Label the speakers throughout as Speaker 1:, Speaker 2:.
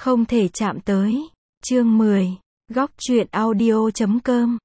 Speaker 1: Không thể chạm tới. Chương 10. Góc truyện audio.com.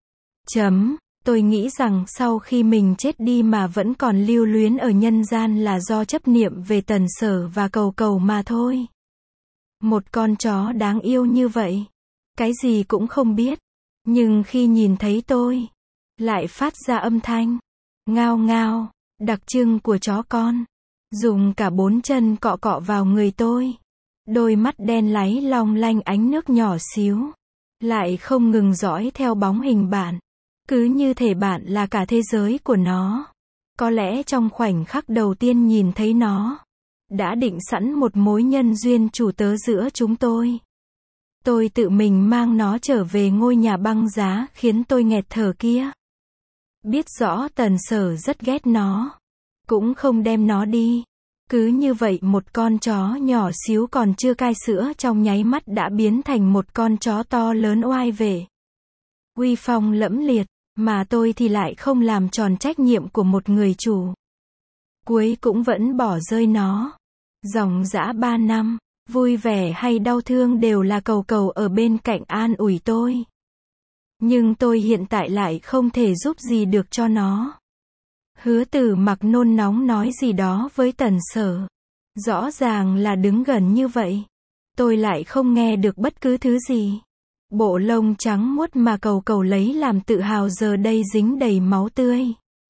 Speaker 1: Tôi nghĩ rằng sau khi mình chết đi mà vẫn còn lưu luyến ở nhân gian là do chấp niệm về Tần Sở và Cầu Cầu mà thôi. Một con chó đáng yêu như vậy, cái gì cũng không biết, nhưng khi nhìn thấy tôi, lại phát ra âm thanh ngao ngao, đặc trưng của chó con, dùng cả 4 chân cọ cọ vào người tôi. Đôi mắt đen láy long lanh ánh nước nhỏ xíu, lại không ngừng dõi theo bóng hình bạn. Cứ như thể bạn là cả thế giới của nó. Có lẽ trong khoảnh khắc đầu tiên nhìn thấy nó, đã định sẵn một mối nhân duyên chủ tớ giữa chúng tôi. Tôi tự mình mang nó trở về ngôi nhà băng giá khiến tôi nghẹt thở kia. Biết rõ Tần Sở rất ghét nó, cũng không đem nó đi. Cứ như vậy một con chó nhỏ xíu còn chưa cai sữa trong nháy mắt đã biến thành một con chó to lớn oai vệ, uy phong lẫm liệt, mà tôi thì lại không làm tròn trách nhiệm của một người chủ. Cuối cũng vẫn bỏ rơi nó. Dòng dã 3 năm, vui vẻ hay đau thương đều là Cầu Cầu ở bên cạnh an ủi tôi. Nhưng tôi hiện tại lại không thể giúp gì được cho nó. Hứa Tử Mặc nôn nóng nói gì đó với Tần Sở. Rõ ràng là đứng gần như vậy. Tôi lại không nghe được bất cứ thứ gì. Bộ lông trắng muốt mà Cầu Cầu lấy làm tự hào giờ đây dính đầy máu tươi.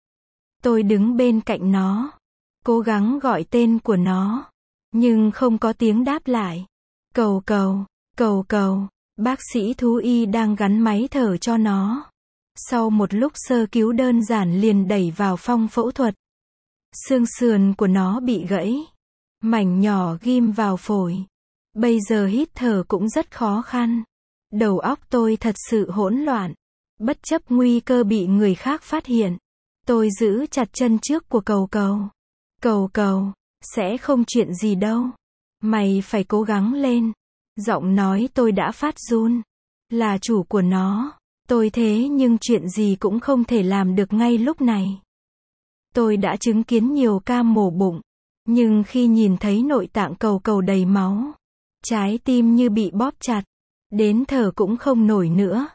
Speaker 1: Tôi đứng bên cạnh nó, cố gắng gọi tên của nó, nhưng không có tiếng đáp lại. Cầu Cầu, Cầu Cầu, bác sĩ thú y đang gắn máy thở cho nó. Sau một lúc sơ cứu đơn giản liền đẩy vào phòng phẫu thuật. Xương sườn của nó bị gãy, mảnh nhỏ ghim vào phổi. Bây giờ hít thở cũng rất khó khăn. Đầu óc tôi thật sự hỗn loạn. Bất chấp nguy cơ bị người khác phát hiện, tôi giữ chặt chân trước của Cầu Cầu. Cầu Cầu, sẽ không chuyện gì đâu. Mày phải cố gắng lên. Giọng nói tôi đã phát run. Là chủ của nó, tôi thế nhưng chuyện gì cũng không thể làm được ngay lúc này. Tôi đã chứng kiến nhiều ca mổ bụng, nhưng khi nhìn thấy nội tạng Cầu Cầu đầy máu, trái tim như bị bóp chặt, đến thở cũng không nổi nữa.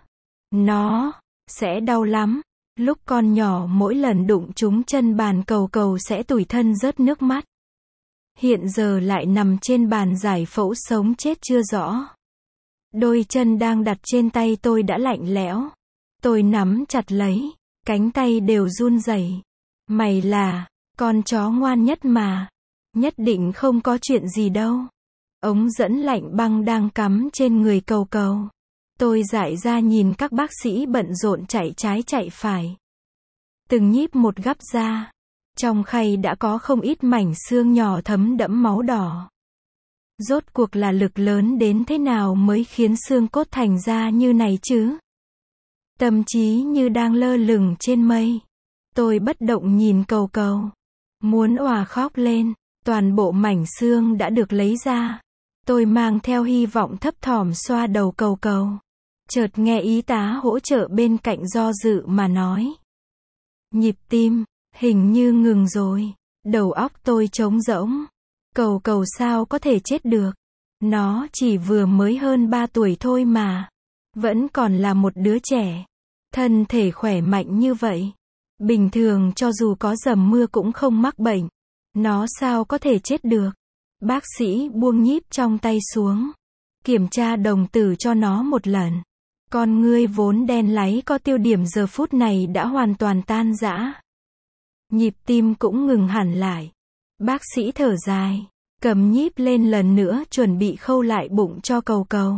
Speaker 1: Nó sẽ đau lắm. Lúc con nhỏ mỗi lần đụng trúng chân bàn Cầu Cầu sẽ tủi thân rớt nước mắt. Hiện giờ lại nằm trên bàn giải phẫu sống chết chưa rõ. Đôi chân đang đặt trên tay tôi đã lạnh lẽo. Tôi nắm chặt lấy, cánh tay đều run rẩy. Mày là con chó ngoan nhất mà. Nhất định không có chuyện gì đâu. Ống dẫn lạnh băng đang cắm trên người Cầu Cầu. Tôi dại ra nhìn các bác sĩ bận rộn chạy trái chạy phải. Từng nhíp một gắp ra. Trong khay đã có không ít mảnh xương nhỏ thấm đẫm máu đỏ. Rốt cuộc là lực lớn đến thế nào mới khiến xương cốt thành ra như này chứ? Tâm trí như đang lơ lửng trên mây. Tôi bất động nhìn Cầu Cầu. Muốn òa khóc lên. Toàn bộ mảnh xương đã được lấy ra. Tôi mang theo hy vọng thấp thỏm xoa đầu Cầu Cầu. Chợt nghe y tá hỗ trợ bên cạnh do dự mà nói. Nhịp tim, hình như ngừng rồi. Đầu óc tôi trống rỗng. Cầu Cầu sao có thể chết được? Nó chỉ vừa mới hơn 3 tuổi thôi mà. Vẫn còn là một đứa trẻ. Thân thể khỏe mạnh như vậy. Bình thường cho dù có dầm mưa cũng không mắc bệnh. Nó sao có thể chết được? Bác sĩ buông nhíp trong tay xuống. Kiểm tra đồng tử cho nó một lần. Con ngươi vốn đen láy có tiêu điểm giờ phút này đã hoàn toàn tan rã. Nhịp tim cũng ngừng hẳn lại. Bác sĩ thở dài, cầm nhíp lên lần nữa chuẩn bị khâu lại bụng cho Cầu Cầu.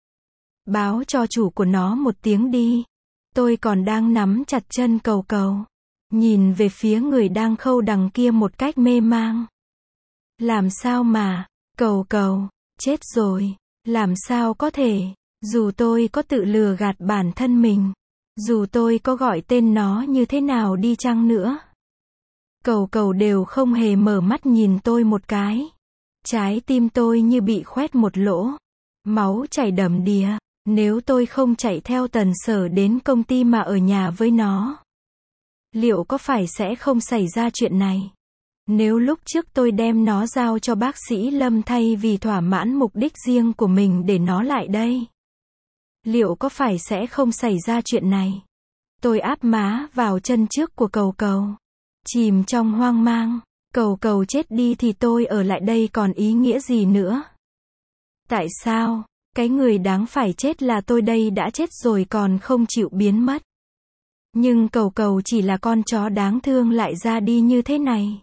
Speaker 1: Báo cho chủ của nó một tiếng đi. Tôi còn đang nắm chặt chân Cầu Cầu. Nhìn về phía người đang khâu đằng kia một cách mê mang. Làm sao mà, Cầu Cầu, chết rồi, làm sao có thể, dù tôi có tự lừa gạt bản thân mình, dù tôi có gọi tên nó như thế nào đi chăng nữa. Cầu Cầu đều không hề mở mắt nhìn tôi một cái. Trái tim tôi như bị khoét một lỗ. Máu chảy đầm đìa. Nếu tôi không chạy theo Tần Sở đến công ty mà ở nhà với nó, liệu có phải sẽ không xảy ra chuyện này? Nếu lúc trước tôi đem nó giao cho bác sĩ Lâm thay vì thỏa mãn mục đích riêng của mình để nó lại đây, liệu có phải sẽ không xảy ra chuyện này? Tôi áp má vào chân trước của Cầu Cầu, chìm trong hoang mang. Cầu Cầu chết đi thì tôi ở lại đây còn ý nghĩa gì nữa? Tại sao? Cái người đáng phải chết là tôi đây, đã chết rồi còn không chịu biến mất. Nhưng Cầu Cầu chỉ là con chó đáng thương lại ra đi như thế này.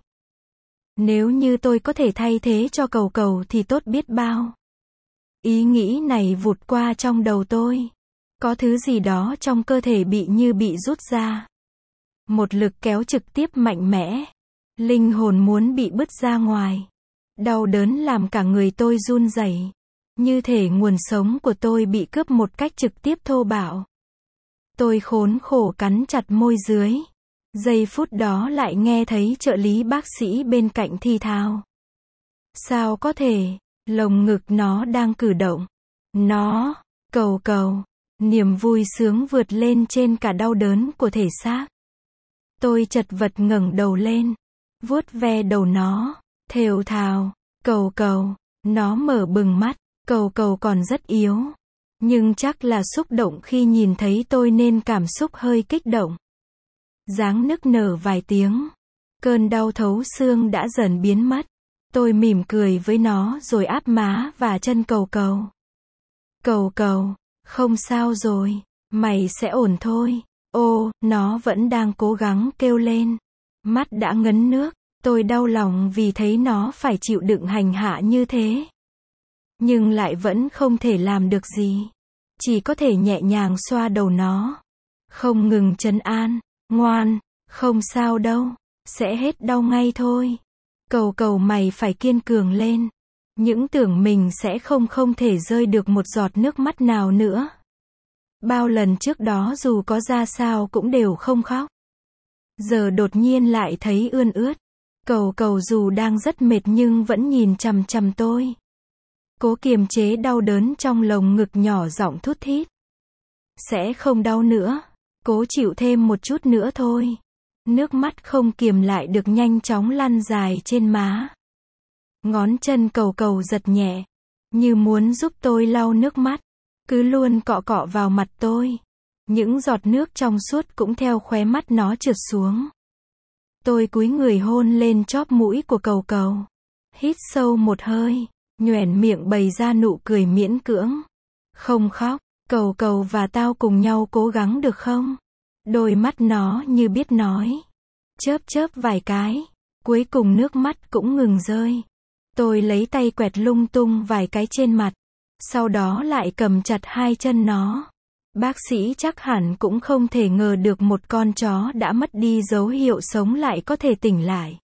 Speaker 1: Nếu như tôi có thể thay thế cho Cầu Cầu thì tốt biết bao. Ý nghĩ này vụt qua trong đầu tôi. Có thứ gì đó trong cơ thể bị rút ra. Một lực kéo trực tiếp mạnh mẽ. Linh hồn muốn bị bứt ra ngoài. Đau đớn làm cả người tôi run rẩy. Như thể nguồn sống của tôi bị cướp một cách trực tiếp thô bạo. Tôi khốn khổ cắn chặt môi dưới. Giây phút đó lại nghe thấy trợ lý bác sĩ bên cạnh thì thào. Sao có thể, lồng ngực nó đang cử động. Nó, Cầu Cầu, niềm vui sướng vượt lên trên cả đau đớn của thể xác. Tôi chật vật ngẩng đầu lên, vuốt ve đầu nó, thều thào, Cầu Cầu, nó mở bừng mắt, Cầu Cầu còn rất yếu. Nhưng chắc là xúc động khi nhìn thấy tôi nên cảm xúc hơi kích động. Dáng nức nở vài tiếng. Cơn đau thấu xương đã dần biến mất. Tôi mỉm cười với nó rồi áp má và chân Cầu Cầu. Cầu Cầu, không sao rồi, mày sẽ ổn thôi. Ô, nó vẫn đang cố gắng kêu lên. Mắt đã ngấn nước, tôi đau lòng vì thấy nó phải chịu đựng hành hạ như thế. Nhưng lại vẫn không thể làm được gì. Chỉ có thể nhẹ nhàng xoa đầu nó. Không ngừng trấn an. Ngoan, không sao đâu. Sẽ hết đau ngay thôi. Cầu Cầu mày phải kiên cường lên. Những tưởng mình sẽ không thể rơi được một giọt nước mắt nào nữa. Bao lần trước đó dù có ra sao cũng đều không khóc. Giờ đột nhiên lại thấy ươn ướt. Cầu Cầu dù đang rất mệt nhưng vẫn nhìn chằm chằm tôi. Cố kiềm chế đau đớn trong lồng ngực, nhỏ giọng thút thít. Sẽ không đau nữa. Cố chịu thêm một chút nữa thôi. Nước mắt không kiềm lại được nhanh chóng lăn dài trên má. Ngón chân Cầu Cầu giật nhẹ, như muốn giúp tôi lau nước mắt. Cứ luôn cọ cọ vào mặt tôi. Những giọt nước trong suốt cũng theo khóe mắt nó trượt xuống. Tôi cúi người hôn lên chóp mũi của Cầu Cầu. Hít sâu một hơi, nhoẻn miệng bày ra nụ cười miễn cưỡng. Không khóc, Cầu Cầu và tao cùng nhau cố gắng được không? Đôi mắt nó như biết nói. Chớp chớp vài cái. Cuối cùng nước mắt cũng ngừng rơi. Tôi lấy tay quẹt lung tung vài cái trên mặt. Sau đó lại cầm chặt hai chân nó. Bác sĩ chắc hẳn cũng không thể ngờ được một con chó đã mất đi dấu hiệu sống lại có thể tỉnh lại.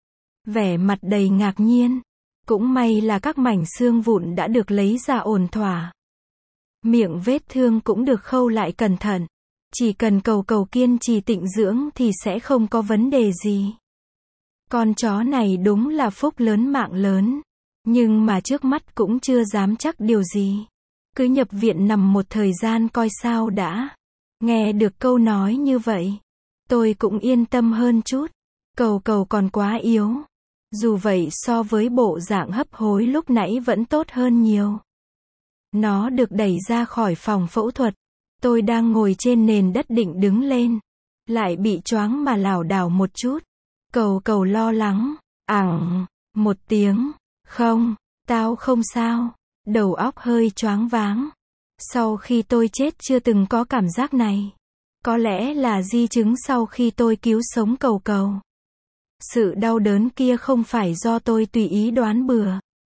Speaker 1: Vẻ mặt đầy ngạc nhiên. Cũng may là các mảnh xương vụn đã được lấy ra ổn thỏa. Miệng vết thương cũng được khâu lại cẩn thận. Chỉ cần Cầu Cầu kiên trì tịnh dưỡng thì sẽ không có vấn đề gì. Con chó này đúng là phúc lớn mạng lớn. Nhưng mà trước mắt cũng chưa dám chắc điều gì. Cứ nhập viện nằm một thời gian coi sao đã. Nghe được câu nói như vậy, tôi cũng yên tâm hơn chút. Cầu Cầu còn quá yếu. Dù vậy so với bộ dạng hấp hối lúc nãy vẫn tốt hơn nhiều. Nó được đẩy ra khỏi phòng phẫu thuật. Tôi đang ngồi trên nền đất định đứng lên. Lại bị choáng mà lảo đảo một chút. Cầu Cầu lo lắng. Ẳng, một tiếng. Không, tao không sao. Đầu óc hơi choáng váng. Sau khi tôi chết chưa từng có cảm giác này. Có lẽ là di chứng sau khi tôi cứu sống Cầu Cầu. Sự đau đớn kia không phải do tôi tùy ý đoán bừa.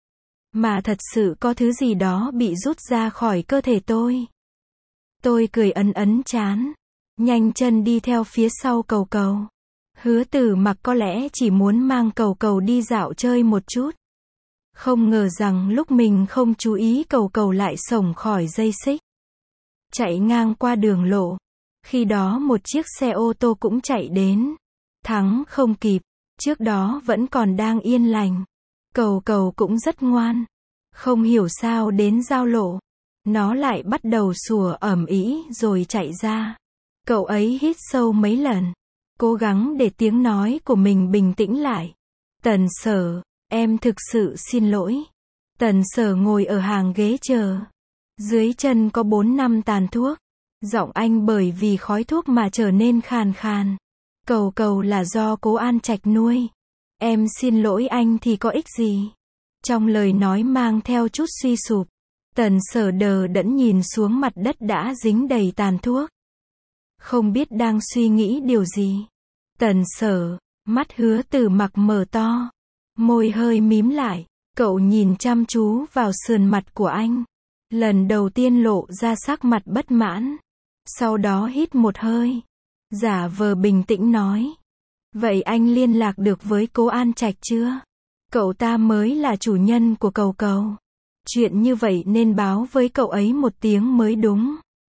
Speaker 1: Mà thật sự có thứ gì đó bị rút ra khỏi cơ thể tôi. Tôi cười ấn ấn trán. Nhanh chân đi theo phía sau Cầu Cầu. Hứa Tử Mặc có lẽ chỉ muốn mang Cầu Cầu đi dạo chơi một chút. Không ngờ rằng lúc mình không chú ý Cầu Cầu lại xổng khỏi dây xích. Chạy ngang qua đường lộ. Khi đó một chiếc xe ô tô cũng chạy đến. Thắng không kịp. Trước đó vẫn còn đang yên lành. Cầu Cầu cũng rất ngoan. Không hiểu sao đến giao lộ. Nó lại bắt đầu sủa ầm ĩ rồi chạy ra. Cậu ấy hít sâu mấy lần. Cố gắng để tiếng nói của mình bình tĩnh lại. Tần Sở, em thực sự xin lỗi. Tần Sở ngồi ở hàng ghế chờ. Dưới chân có 4 năm tàn thuốc. Giọng anh bởi vì khói thuốc mà trở nên khàn khàn. Cầu cầu là do Cố An Trạch nuôi. Em xin lỗi anh thì có ích gì? Trong lời nói mang theo chút suy sụp. Tần Sở đờ đẫn nhìn xuống mặt đất đã dính đầy tàn thuốc. Không biết đang suy nghĩ điều gì. Tần Sở, mắt Hứa Tử Mặc mở to. Môi hơi mím lại. Cậu nhìn chăm chú vào sườn mặt của anh. Lần đầu tiên lộ ra sắc mặt bất mãn. Sau đó hít một hơi. Giả vờ bình tĩnh nói. Vậy anh liên lạc được với Cố An Trạch chưa? Cậu ta mới là chủ nhân của cầu cầu. Chuyện như vậy nên báo với cậu ấy một tiếng mới đúng.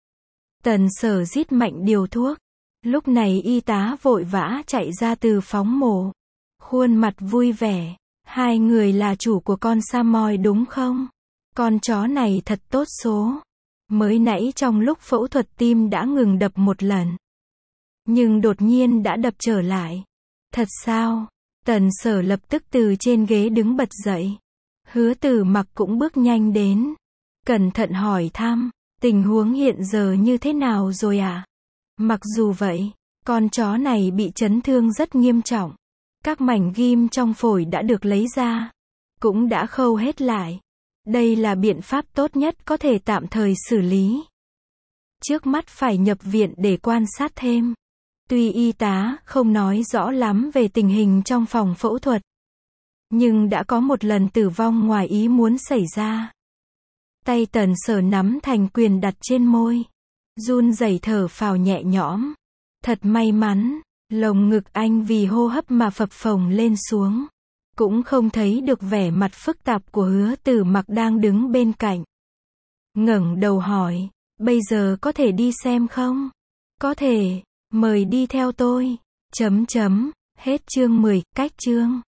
Speaker 1: Tần Sở rít mạnh điều thuốc. Lúc này y tá vội vã chạy ra từ phóng mổ. Khuôn mặt vui vẻ. Hai người là chủ của con Samoy đúng không? Con chó này thật tốt số. Mới nãy trong lúc phẫu thuật tim đã ngừng đập một lần. Nhưng đột nhiên đã đập trở lại. Thật sao? Tần Sở lập tức từ trên ghế đứng bật dậy. Hứa Tử Mặc cũng bước nhanh đến. Cẩn thận hỏi thăm. Tình huống hiện giờ như thế nào rồi à? Mặc dù vậy, con chó này bị chấn thương rất nghiêm trọng. Các mảnh ghim trong phổi đã được lấy ra. Cũng đã khâu hết lại. Đây là biện pháp tốt nhất có thể tạm thời xử lý. Trước mắt phải nhập viện để quan sát thêm. Tuy y tá không nói rõ lắm về tình hình trong phòng phẫu thuật. Nhưng đã có một lần tử vong ngoài ý muốn xảy ra. Tay Tần Sở nắm thành quyền đặt trên môi. Run rẩy thở phào nhẹ nhõm. Thật may mắn. Lồng ngực anh vì hô hấp mà phập phồng lên xuống. Cũng không thấy được vẻ mặt phức tạp của Hứa Tử Mặc đang đứng bên cạnh. Ngẩng đầu hỏi, bây giờ có thể đi xem không? Có thể, mời đi theo tôi. Hết chương 10, cách chương.